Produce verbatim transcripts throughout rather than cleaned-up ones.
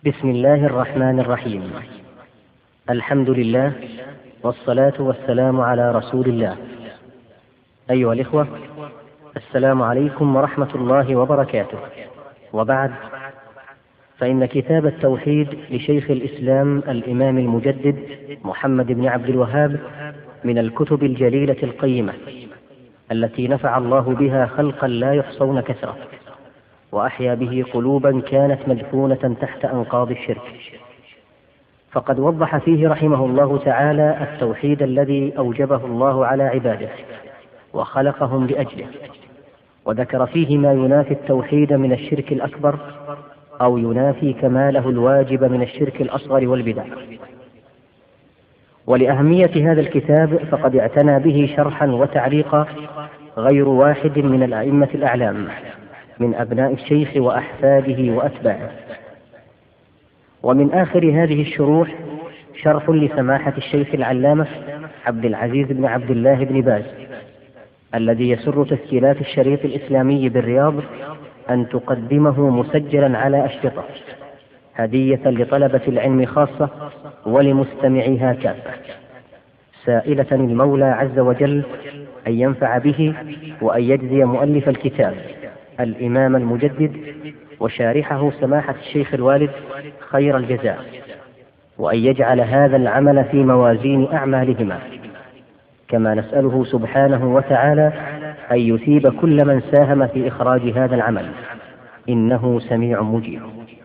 بسم الله الرحمن الرحيم. الحمد لله والصلاة والسلام على رسول الله. أيها الإخوة، السلام عليكم ورحمة الله وبركاته. وبعد، فإن كتاب التوحيد لشيخ الإسلام الإمام المجدد محمد بن عبد الوهاب من الكتب الجليلة القيمة التي نفع الله بها خلقا لا يحصون كثرة، وأحيا به قلوبا كانت مدفونة تحت أنقاض الشرك. فقد وضح فيه رحمه الله تعالى التوحيد الذي أوجبه الله على عباده وخلقهم لأجله، وذكر فيه ما ينافي التوحيد من الشرك الأكبر أو ينافي كماله الواجب من الشرك الأصغر والبدع. ولأهمية هذا الكتاب فقد اعتنى به شرحا وتعليقا غير واحد من الأئمة الأعلام من أبناء الشيخ وأحفاده وأتباعه. ومن آخر هذه الشروح شرح لسماحة الشيخ العلامة عبد العزيز بن عبد الله بن باز، الذي يسر تسجيلات الشريط الإسلامي بالرياض أن تقدمه مسجلا على أشرطة هدية لطلبة العلم خاصة ولمستمعيها كافة، سائلة المولى عز وجل أن ينفع به وأن يجزي مؤلف الكتاب الإمام المجدد وشارحه سماحة الشيخ الوالد خير الجزاء، وأن يجعل هذا العمل في موازين أعمالهما، كما نسأله سبحانه وتعالى أن يثيب كل من ساهم في إخراج هذا العمل، إنه سميع مجيب.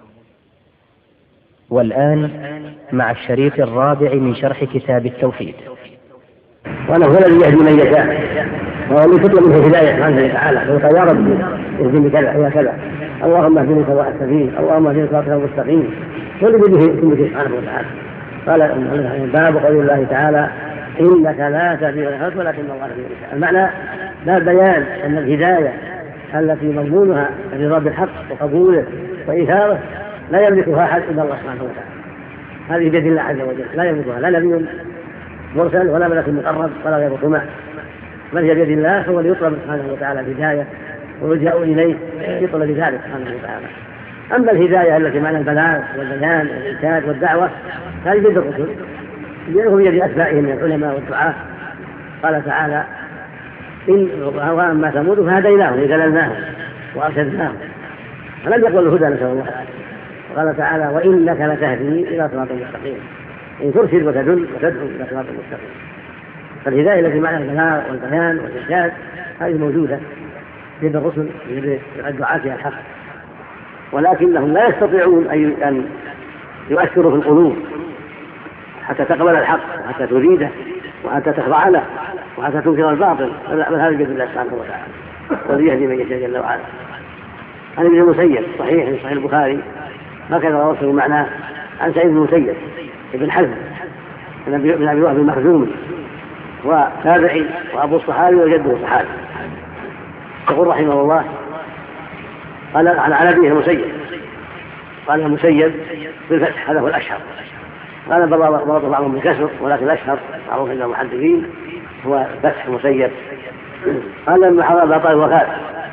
والآن مع الشريط الرابع من شرح كتاب التوحيد. وأنه هو الذي يهدي من يشاء، وهو الذي تطلب منه الهداية سبحانه وتعالى، فقال يا رب اهدني كذا يا كذا، اللهم اهدني سواء السبيل، اللهم اهدني صراطك المستقيم، كل به اسمه سبحانه وتعالى. قال باب قول الله تعالى إنك لا تهدي من أحببت ولكن الله يهدي من يشاء. المعنى لا بيان أن الهداية التي مضمونها الرضا بالحق وقبوله وإيثاره لا يملكها أحد إلا الله سبحانه وتعالى. هذه بيد الله عز وجل، لا يملكها لا نبي مرسل ولا ملك مقرب ولا غيرهما، بل هي بيد الله، هو اللي يطلب سبحانه وتعالى الهداية ويلجأ إليه يطلب ذلك سبحانه وتعالى. أما الهداية التي معنى البلاغ والبيان والإرشاد والدعوة هذه بيد الرسل، بيده بيد أتباعهم من العلماء والدعاة. قال تعالى إن وأما ثمود فهديناهم ذللناهم وأرشدناهم، فلم يقل الهدى نسأل الله. وقال تعالى وإنك لتهدي إلى صراط مستقيم، إن ترشد وتدل وتدعو إلى صراط مستقيم. فالهداية التي معنى البلاغ والبيان والإرشاد هذه موجودة بيد الرسل بيد الدعاة إلى الحق، ولكنهم لا يستطيعون أن يؤثروا في القلوب حتى تقبل الحق وحتى تريده وحتى تخضع له وحتى تنكر الباطل، بل هذا بيد الله سبحانه وتعالى، والذي يهدي من يشاء جل وعلا. عن ابن المسيب صحيح في صحيح البخاري هكذا وصلوا معناه عن سعيد بن المسيب ابن حزم بن ابي وهب المخزومي وتابعي وابو الصحابي وجده صحابي، يقول رحمه الله قال عن ابيه المسيب قال المسيب بالفتح هذا هو الاشهر، قال بعض بعضهم بالكسر ولكن الاشهر معروف عند المحدثين هو فتح المسيب. قال لما حضر ابا طالب وفاة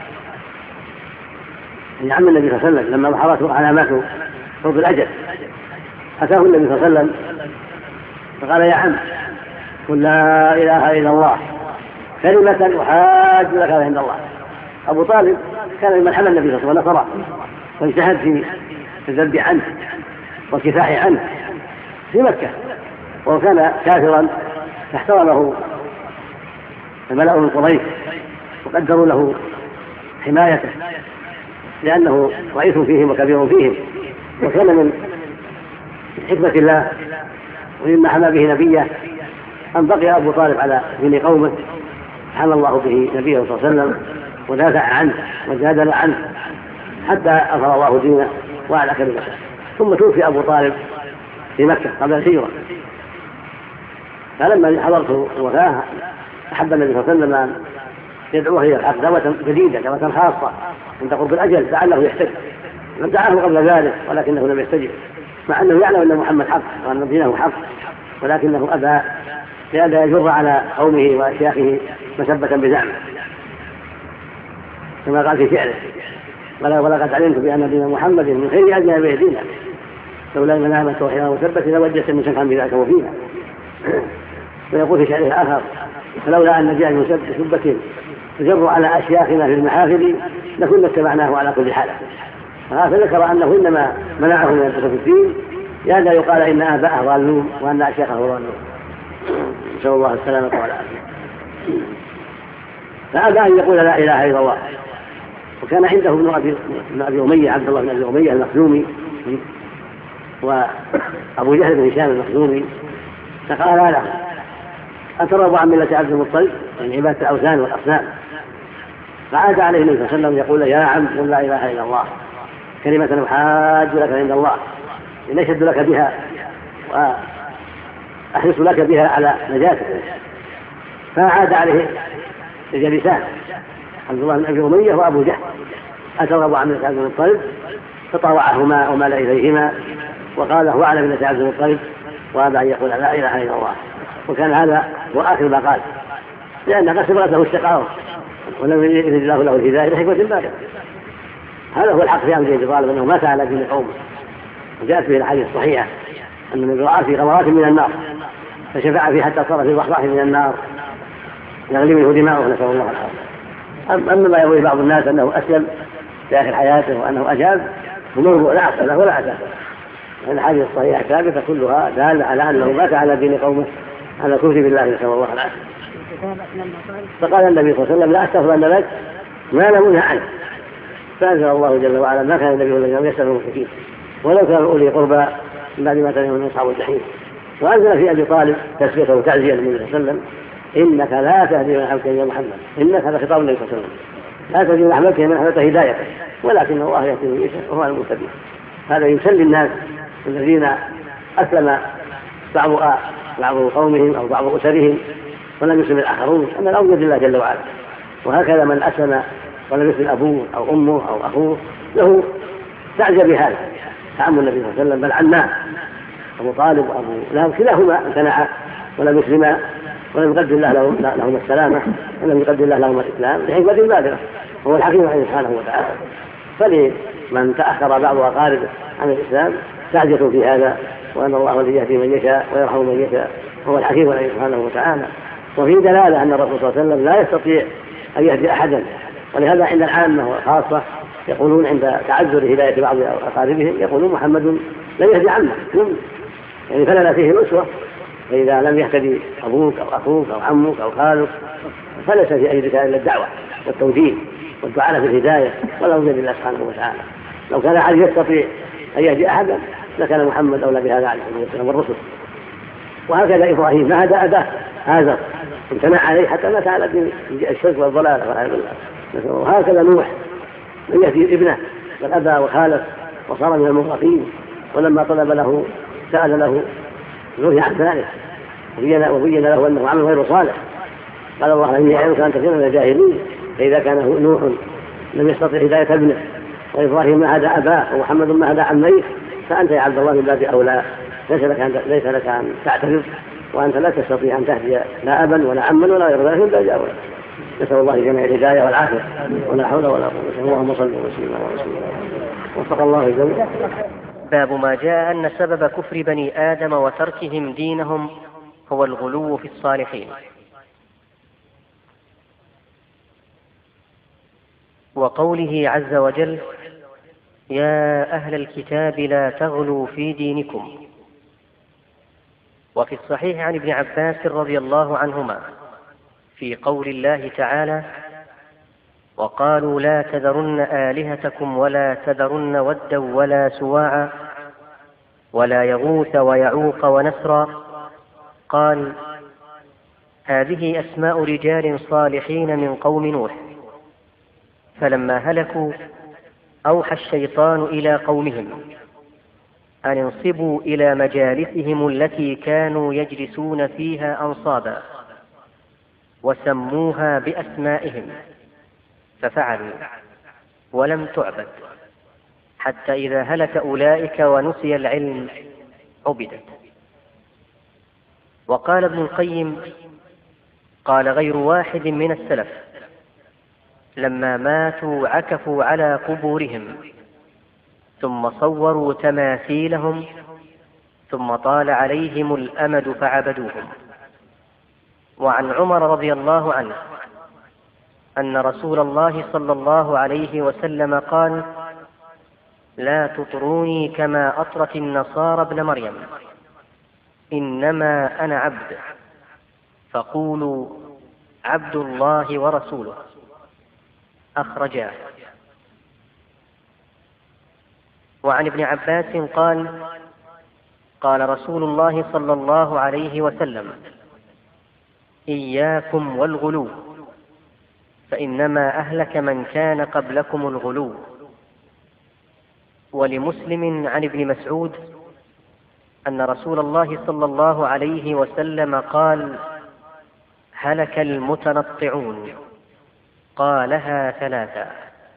ان عم النبي صلى الله عليه وسلم لما ظهرت علاماته قرب الاجل اتاه النبي صلى الله عليه وسلم فقال يا عم قل لا اله الا الله كلمة احاج لك عند الله. ابو طالب كان ممن حمل النبي صلى الله عليه وسلم واجتهد في الذب عنه والكفاح عنه في مكة، وكان كافرا فاحترمه الملأ من قريش وقدروا له حمايته لأنه رئيس فيهم وكبير فيهم، وكان من حكمة الله ومما حمى به نبيه أن بقي أبو طالب على دين قومه، حمى الله به نبيه صلى الله عليه وسلم ودافع عنه وجادل عنه حتى أظهر الله دينه وعلى كلمته. ثم توفي أبو طالب في مكة قبل الهجرة، فلما حضرته الوفاة أحب النبي صلى الله عليه وسلم أن يدعوه إلى الحق دعوة جديدة دعوة خاصة عند قرب الأجل لعله يحتج. من دعاه قبل ذلك ولكنه لم يستجب، مع أنه يعلم أن محمد حق وأن دينه حق، ولكنه أبى لئلا يجر على قومه وأشياخه مسبة بزعمه، كما قال في شعره ولقد علمت بأن دين محمد من خير أجنبي دينا لولا المنامة وحياة وثبت لوجدت مسكا بذاك وفيها. ويقول في شعره آخر: فلولا أن جاء مسبة تجر على أشياخنا في المحافل لكنا اتبعناه على كل حال. فذكر أنه إنما منعه من الدخول في الدين لئلا يقال إن آباءه ضالون وأن أشياخه ضالون، نسأل الله السلامة والعافية. فأبى أن يقول لا إله إلا الله. وكان عنده ابن أبي, أبي أمية عبد الله بن أبي أمية المخزومي وأبو جهل بن هشام المخزومي، فقال له: أترغب عن ملة عبد المطلب من عبادة الأوثان والأصنام؟ فعاد عليه النبي صلى الله عليه وسلم يقول: يا عم قل لا إله إلا الله كلمة أحاج لك عند الله إن أشهد لك بها وأحرص لك بها على نجاتك. فعاد عليه الجلسان عبد الله بن أبي أمية وأبو جهل: أترغب عن ملة عبد المطلب؟ فطاوعهما ومال إليهما وقال: هو على ملة عبد المطلب، وأبى أن يقول لا إله إلا الله. وكان هذا هو آخر ما قال، لأن قد سبقت له الشقاوة ولم يرد الله له الهداية لحكمة بالغة. هذا هو الحق في أمر أبي طالب، أنه مات على دين قومه. وجاءت به الحديث الصحيحة أن النبي رأى في غمرات من النار فشفع فيه حتى صار في ضحضاح من النار يغلي منه دماؤه، نسأل الله العافية. أما ما يروي بعض الناس أنه أسلم في آخر حياته وأنه أجاب فموضوع لا أصل له ولا أساس. الحديث الصحيحة ثابتة كلها دالة على أنه مات على دين قومه على الكفر بالله، نسأل الله العافية. فقال النبي صلى الله عليه وسلم: لا أستغفر لك ما لم أنه عنه. فأنزل الله جل وعلا: ما كان النبي الذين يستغفر المشركين ولو كانوا أولي قربى من بعد ما تبين من أصحاب الجحيم. وأنزل في أبي طالب تسبيته وتعزية النبي صلى الله عليه وسلم: إنك لا تهدي من أحببت يا محمد. إنك هذا خطاب النبي صلى الله عليه وسلم: لا تهدي من أحببت من أحببت هدايته ولكن الله يهدي من يشاء وهو المهتدي. هذا يسلي الناس الذين أسلم بعض بعض قومهم أو بعض أسرهم ولم يسلم الآخرون أن الأمر بيد الله جل وعلا. وهكذا من أسلم ولم يسلم أبوه أو أمه أو أخوه له تعجب بهذا تعامل النبي صلى الله عليه وسلم، بل عناه أبو طالب وأبو لهب كلاهما امتنعا ولم يسلما ولم يقدر الله لهما السلامة ولم يقدر الله لهما الإسلام لحكمة بالغة، وهو الحكيم عليه سبحانه وتعالى. فلمن تأخر بعض أقاربه عن الإسلام تعجب في هذا، وأن الله الذي يهدي من يشاء ويرحم من يشاء وهو الحكيم عليه سبحانه وتعالى. وفي دلالة أن الرسول صلى الله عليه وسلم لا يستطيع أن يهدي أحدا، ولهذا عند العامة والخاصة يقولون عند تعذر هداية بعض أقاربهم يقولون: محمد لا يهدي عمه، يعني فلنا فيه الأسوة. فإذا لم يهتدي أبوك أو أخوك أو عمك أو خالك فليس في أيدك إلا الدعوة والتوجيه والدعاء في الهداية ولا بيد الله سبحانه وتعالى. لو كان أحد يستطيع أن يهدي أحدا لكان محمد أولى بهذا عليه الصلاة والسلام والرسل. وهكذا إبراهيم ما هدى أباه هذا امتنع عليه حتى مات على دين الشرك والضلال والعياذ بالله. وهكذا نوح لم يهدي ابنه بل أبى وخالف وصار من المغرقين، ولما طلب له سأل له نهي عن ذلك وبين له أنه عمل غير صالح. قال: الله إني أعلمك أن تكون من الجاهلين. فإذا كان نوح لم يستطع هداية ابنه وإبراهيم ما هدى أباه ومحمد ما هدى عميه، فأنت يا عبد الله من باب أولى. ليس لك أن ليس لك أن تعترض، وأنت لا تستطيع أن تهدي لا أبا ولا عما ولا غير ذلك من باب أولى. نسأل الله جميع الهداية والعافية ولا حول ولا قوة. اللهم صل وسلم على رسول الله وفق الله الجميع. باب ما جاء أن سبب كفر بني آدم وتركهم دينهم هو الغلو في الصالحين. وقوله عز وجل: يا أهل الكتاب لا تغلوا في دينكم. وفي الصحيح عن ابن عباس رضي الله عنهما في قول الله تعالى: وقالوا لا تذرن آلهتكم ولا تذرن ودا ولا سواعا ولا يغوث ويعوق ونسرا. قال: هذه أسماء رجال صالحين من قوم نوح، فلما هلكوا أوحى الشيطان إلى قومهم أن انصبوا إلى مجالسهم التي كانوا يجلسون فيها أنصابا، وسموها بأسمائهم، ففعلوا ولم تعبد، حتى إذا هلك أولئك ونسي العلم عبدت. وقال ابن القيم: قال غير واحد من السلف: لما ماتوا عكفوا على قبورهم ثم صوروا تماثيلهم ثم طال عليهم الأمد فعبدوهم. وعن عمر رضي الله عنه أن رسول الله صلى الله عليه وسلم قال: لا تطروني كما أطرت النصارى ابن مريم، إنما أنا عبد، فقولوا عبد الله ورسوله. أخرجاه. وعن ابن عباس قال: قال رسول الله صلى الله عليه وسلم: إياكم والغلو، فإنما أهلك من كان قبلكم الغلو. ولمسلم عن ابن مسعود أن رسول الله صلى الله عليه وسلم قال: هلك المتنطعون، قالها ثلاثا.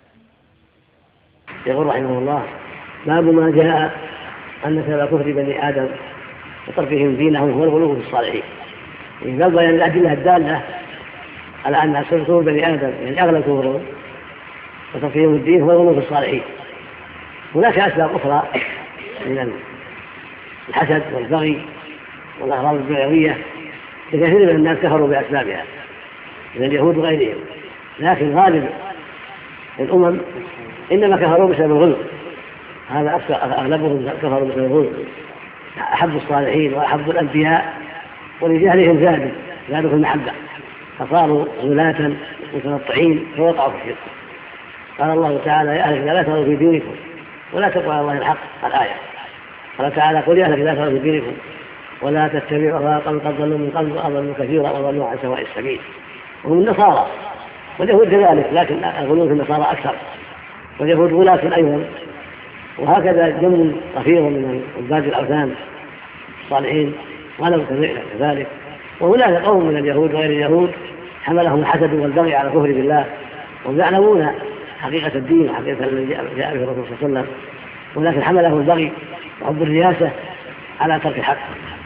يقول رحمه الله: باب ما جاء أن سبب كفر بني آدم وتركهم دينهم هو الغلو في الصالحين. باب بيان الأدلة الدالة على أن سبب كفر بني آدم يعني أغلب كفرهم وتركهم الدين هو الغلو في الصالحين. هناك أسباب أخرى من الحسد والبغي والأغراض الدنيوية كثير من الناس كفروا بأسبابها من اليهود وغيرهم، لكن غالب الأمم إنما كفروا بسبب الغلو. هذا أغلبهم كفروا بسبب الغلو، أحبوا الصالحين وأحبوا الأنبياء ولجهلهم زادوا زادوا في المحبة فصاروا غلاة متنطعين فوقعوا في الشرك. قال الله تعالى: يا أهل لا تغلوا في دينكم ولا تقولوا على الله الحق. الآية قال تعالى: قل يا أهل لا تغلوا في دينكم ولا تتبعوا أهواء قوم قد ضلوا من قبل وأضلوا كثيرا وضلوا عن سواء السبيل. وهم النصارى واليهود كذلك، لكن الغلو في النصارى أكثر، واليهود غلاة أيضا. وهكذا جمع كثير من عباد الأوثان الصالحين غلوا كذلك. وهناك قوم من اليهود وغير اليهود حملهم الحسد والبغي على كفر بالله، وهم يعلمون حقيقة الدين وحقيقة الذي جاء به الرسول صلى الله عليه وسلم، ولكن حملهم البغي وحب الرياسة على ترك الحق.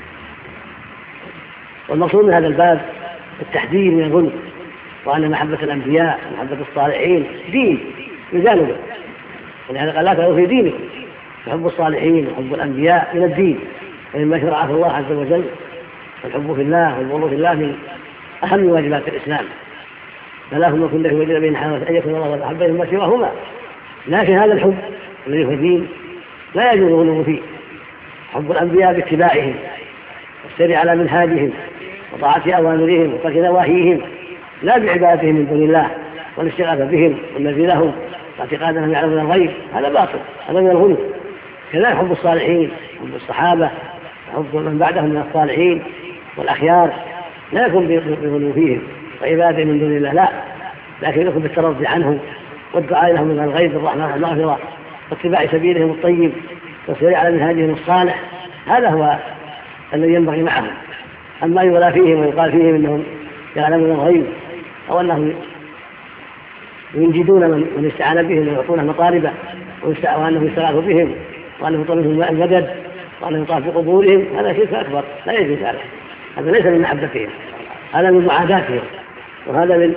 والمقصود من هذا الباب التحذير من الغلو، وأن محبة الأنبياء ومحبة الصالحين دين بجانبه، ولهذا قال: لا تغلوا في دينكم. فحب الصالحين وحب الأنبياء من الدين ومما شرعه الله عز وجل. والحب في الله والبغض في الله من أهم واجبات الإسلام. فلا هم كن له وجد بين حالة أن يكون الله والأحبة مما سواهما. لكن هذا الحب الذي هو الدين لا يجوز الغلو فيه. حب الأنبياء باتباعهم والسير على منهاجهم وطاعة أوامرهم وترك نواهيهم، لا بعبادتهم من دون الله والاستغاثة بهم والذي لهم واعتقاد أنهم يعلمون الغيب. هذا باطل، هذا من الغلو. كذلك حب الصالحين، حب الصحابة، حب من بعدهم من الصالحين والأخيار لا يكون بغلو فيهم وعبادة من دون الله، لا، لكن يكون بالترضي عنهم والدعاء لهم من الغيب بالرحمة والمغفرة واتباع سبيلهم الطيب والسير على منهاجهم الصالح. هذا هو الذي ينبغي معهم. أما يغلى فيهم ويقال فيهم أنهم يعلمون الغيب أو أنهم ينجدون من استعان بهم ويعطونه مطالبه وأنهم يستغاثوا بهم وأنهم يطلبون المدد وأنهم يطاف بقبورهم، هذا شرك أكبر لا يجوز هذا. هذا ليس من محبتهم، هذا من معاداتهم، وهذا من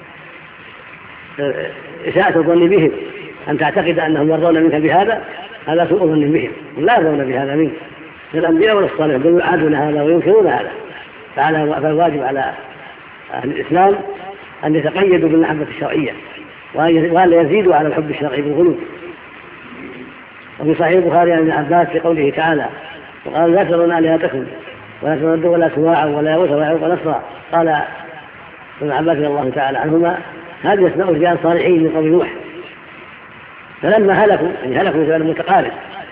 إساءة الظن بهم. أن تعتقد أنهم يرضون منك بهذا، هذا سوء ظن بهم، لا يرضون بهذا منك. الأنبياء والصالحين بل يعادون هذا وينكرون هذا. فالواجب على أهل الإسلام أن يتقيدوا بالمحبة الشرعية وأن يزيدوا على الحب الشرعي بالغلو. وفي صحيح البخاري عن ابن عباس في قوله تعالى: وقال: لا تذرون آلهتكم ولا تردوا ولا سواعا ولا يغوث ويعوق ونسرا. قال ابن عباس رضي الله تعالى عنهما: هذه أسماء رجال صالحين من قوم نوح، فلما هلكوا يعني هلكوا بسبب متقارب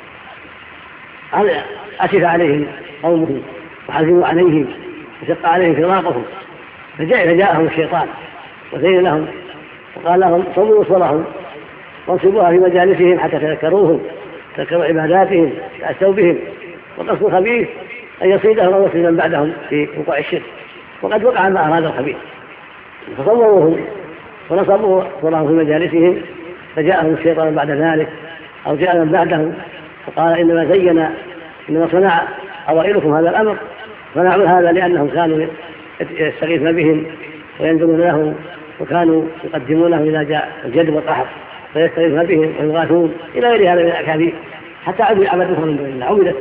أسف عليهم قومهم وحزنوا عليهم وشق عليهم فراقهم، فجاء فجاءهم الشيطان وزين لهم وقال لهم: صلوا صلهم وانصبوها في مجالسهم حتى تذكروهم، تذكروا عباداتهم، تأسوا بهم. وقصد الخبيث أن يصيدهم أو يصيد من بعدهم في وقوع الشرك، وقد وقع ما أراد الخبيث، فصوروهم ونصبوا صلهم في مجالسهم. فجاءهم الشيطان بعد ذلك أو جاء من بعدهم فقال: إنما زين إنما صنع أوائلكم هذا الأمر، صنعوا هذا لأنهم كانوا يستغيثون بهم وينزلون له، وكانوا يقدمونه إذا جاء الجد والقحط فيستغيثون بهم ويغاثون إلى غير هذا من الأكاذيب، حتى عبدوا عبدتهم من دون الله، عبدت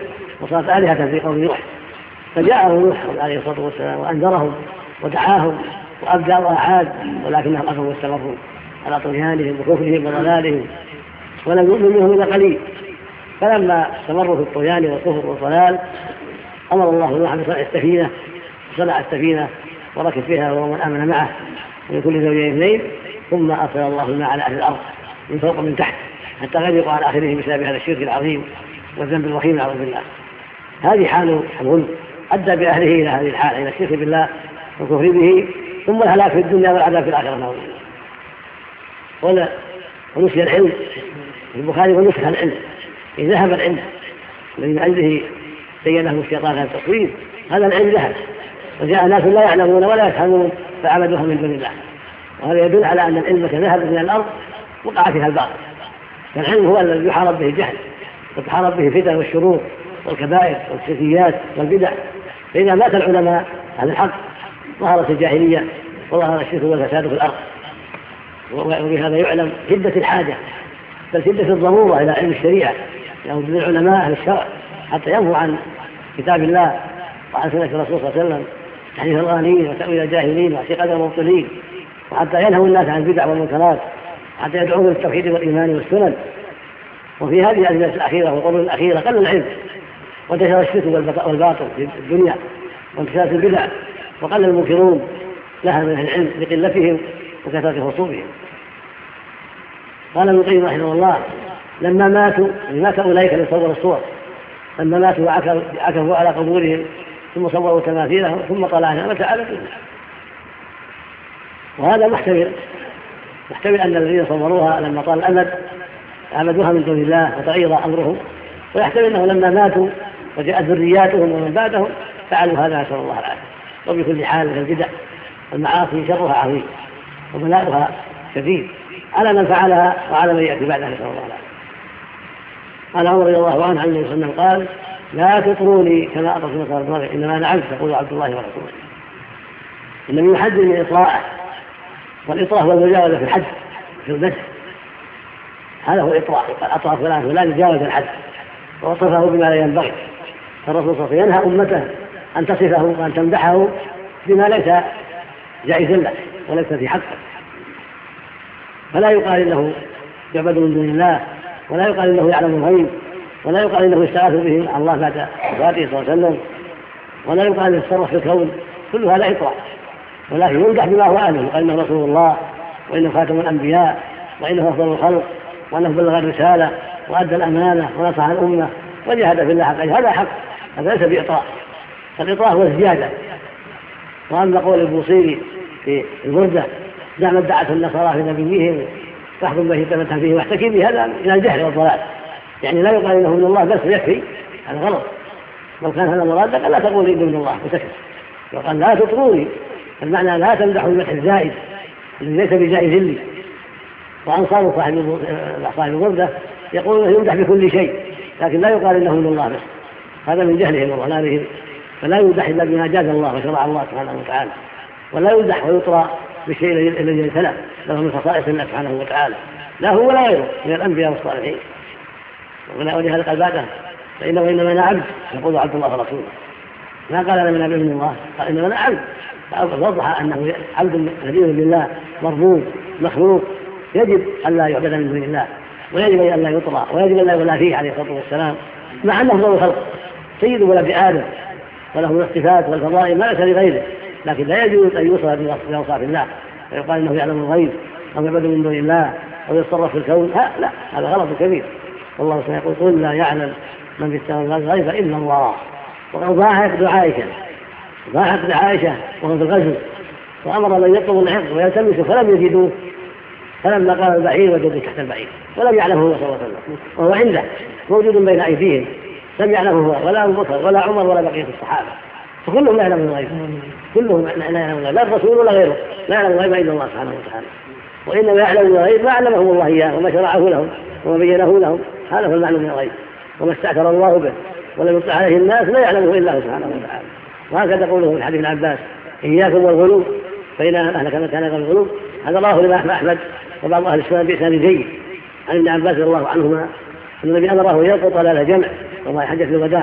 وصارت آلهة في قوم نوح، فجاءهم نوح عليه الصلاة والسلام وأنذرهم ودعاهم وأبدأ وأعاد، ولكنهم أبوا واستمروا على طغيانهم وكفرهم وضلالهم ولم يؤمن منهم إلا قليل. فلما استمروا في الطغيان والكفر والضلال أمر الله نوحا بصنع السفينة، صنع السفينة وركب فيها ومن آمن معه من كل زوجين اثنين، ثم أرسل الله الماء على أهل الأرض من فوق ومن تحت حتى غرقوا على آخرهم بسبب هذا الشرك العظيم والذنب الوخيم نعوذ بالله. هذه حال الغل أدى بأهله إلى هذه الحال، إلى الشرك بالله والكفر به، ثم الهلاك في الدنيا والعذاب في الآخرة نعوذ بالله. ونسي العلم في البخاري ونسخ العلم، إذا ذهب العلم الذي من أجله زينه الشيطان هذا التصوير، هذا العلم ذهب وجاء ناس لا يعلمون ولا يفهمون فعبدوها من دون الله، وهذا يدل على أن العلم ذهب من الأرض وقع فيها الباطل. فالعلم هو الذي يحارب به الجهل وتحارب به الفتن والشرور والكبائر والشركيات والبدع. فإذا مات العلماء عن الحق ظهرت الجاهلية وظهر الشرك والفساد في الأرض. وبهذا يعلم شدة الحاجة بل شدة الضرورة إلى علم الشريعة، لأن يعني العلماء أهل الشرع حتى ينفوا عن كتاب الله وعن سنة الرسول صلى الله عليه وسلم تحديث الغالين وتأويل الجاهلين واعتقاد المبطلين، وحتى ينهوا الناس عن البدع والمنكرات، حتى يدعوهم للتوحيد والإيمان والسنن. وفي هذه الأزمنة الأخيرة والقرون الأخيرة قل العلم وانتشر الشرك والباطل في الدنيا وانتشار البدع وقل المنكرون لها من العلم لقلتهم وكثرة خصومهم. قال ابن القيم رحمه الله لما ماتوا مات أولئك اللي صوروا الصور، لما ماتوا عكفوا على قبورهم ثم صوروا تماثيلهم ثم طلعنا وتعالى فيهم. وهذا محتمل محتمل أن الذين صوروها لما طال الأمد عبدوها من دون الله وتغير أمرهم، ويحتمل أنه لما ماتوا وجاءت ذرياتهم ومن بعدهم فعلوا هذا نسأل الله العافية. وبكل حال من البدع والمعاصي شرها عظيم وبلاؤها شديد على من فعلها وعلى من يأتي بعدها نسأل الله العافية. قال عمر رضي الله عنه عن النبي صلى الله عليه وسلم قال لا تطروني كما أطرت نصارى مريم إنما أنا عبد يقول عبد الله ورسوله. النبي يحذر من إطراءه، والإطراء هو المجاوزة في الحد في المدح، هذا هو الإطراء. قال أطرى فلان فلان يجاوز الحد ووصفه بما لا ينبغي. فالرسول صلى الله عليه وسلم ينهى أمته أن تصفه وأن تمدحه بما ليس جائزا له وليس في حقه، فلا يقال إنه يعبد من دون الله، ولا يقال إنه يعلم الغيب، ولا يقال إنه يستغاث به مع الله بعد وفاته صلى الله عليه وسلم، ولا يقال إنه يتصرف في الكون. كل هذا إطراء، ولكن يمدح بما هو أهله، وإنه رسول الله وإنه خاتم الأنبياء وإنه أفضل الخلق وأنه بلغ الرسالة وأدى الأمانة ونصح الأمة وجاهد في الله حقا. هذا حق، هذا ليس بإطراء. الإطراء هو الزيادة. وأما قول البوصيري في البردة دعم ادعت النصارى في نبيهم فاحكم به تمتع فيه واحتكي به، هذا من الجهل والضلال. يعني لا يقال إنه من الله بس يكفي، هذا غلط. لو كان هذا مرادك لا تقول إنه من الله وتكفي. وقال لا تطروني، المعنى لا تمدحوا المدح الزائد الذي ليس بجائز لي. وأنصار صاحب صاحب البردة يقول انه يمدح بكل شيء، لكن لا يقال انه من الله بس، هذا من جهلهم وضلالهم. فلا يمدح الا بما جاز الله وشرع الله سبحانه وتعالى، ولا يمدح ويطرى بالشيء الذي يتلى له من خصائص الله سبحانه وتعالى، لا هو ولا غيره من الانبياء والصالحين. ولهذا قال بعده فانه انما انا عبد يقول عبد الله ورسوله، ما قال انا من عبد من الله، قال انما انا عبد. فوضح انه عبد نبي لله مربوب مخلوق يجب ان لا يعبد من دون الله، ويجب ان لا يطرى، ويجب ان لا يولى فيه عليه الصلاه والسلام، مع انه افضل الخلق سيد ولد ادم وله الاصطفات والفضائل ما ليس لغيره، لكن لا يجوز ان يوصف باوصاف الله ويقال انه يعلم الغيب او يعبد من دون الله او يتصرف في الكون. ها لا، هذا غلط كبير. والله سيقول قل لا يعلم من في السماوات الغيب الا الله. وقد ضاحك بعائشه ضاحك بعائشه وهو في الغزو، وامر من يطلب العقد ويلتمسه فلم يجدوه، فلما قال البعير وجدوا تحت البعير ولم يعلمه هو صلى الله عليه وسلم، وهو عنده موجود بين ايديهم، لم يعلمه هو ولا ابو بكر ولا عمر ولا بقيه الصحابه، فكلهم لا يعلمون الغيب، كلهم لا يعلمون، لا الرسول ولا غيره لا يعلم الغيب الا الله سبحانه وتعالى. وانما يعلم الغيب ما علمهم الله اياه وما شرعه لهم وما بينه لهم، هذا هو المعنى من الغيب. وما استأثر الله به ولم يطلع عليه الناس لا يعلمه الا الله سبحانه وتعالى. وهكذا قوله في حديث ابن عباس اياكم والغلو فإن أهلك من كان الغلو، هذا الله لما أحمد وبعض أهل السنة بإسناد جيد عن ابن عباس رضي الله عنهما أن النبي أمره يلقط ضلال جمع وما حجة الوداع،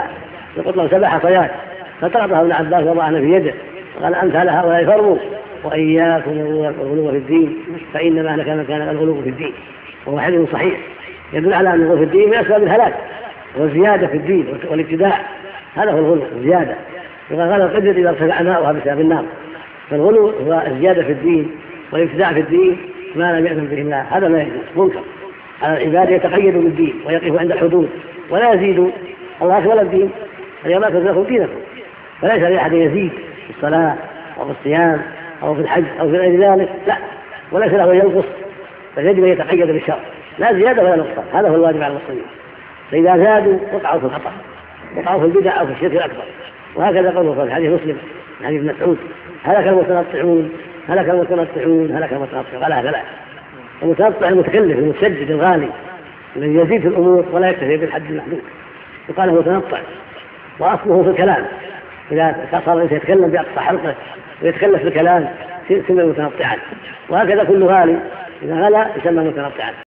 يقول له سبع حصيات فتعطها ابن عباس وضعنا في يده وقال أمثال هؤلاء فروا وإياكم الغلو في الدين فإنما أهلك من كان الغلو في الدين. وهو حديث صحيح يدل على أن الغلو في الدين من أسباب الهلاك والزيادة في الدين والابتداع. هذا هو الغلو الزيادة. إذا غلى القدر إذا ارتفع ماؤها بسبب النار. فالغلو هو الزيادة في الدين والابتداع في الدين ما لم يأذن به الله، هذا ما يجوز منكر. على العباد يتقيد بالدين ويقف عند الحدود ولا يزيد الله أكبر الدين اليوم لا تزرقوا دينكم. فليس لأحد يزيد في الصلاة أو في الصيام أو في الحج أو في غير ذلك، لا، وليس له ينقص، فيجب أن يتقيد بالشرع لا زيادة ولا نقصان. هذا هو الواجب على المسلمين. فإذا زادوا وقعوا في الخطأ وقعوا في البدع أو في الشرك الأكبر. وهكذا قوله في حديث مسلم حديث ابن مسعود هلك المتنطعون هلك المتنطعون هلك المتنطعون. قال هذا لا، المتنطع المتكلف المسجد الغالي الذي يزيد في الأمور ولا يكتفي بالحد المحدود يقال له متنطع. وأصله في الكلام إذا صار الإنسان يتكلم بأقصى حلقه ويتكلف في الكلام يسمى متنطعا. وهكذا كل غالي إذا غلا يسمى متنطعا.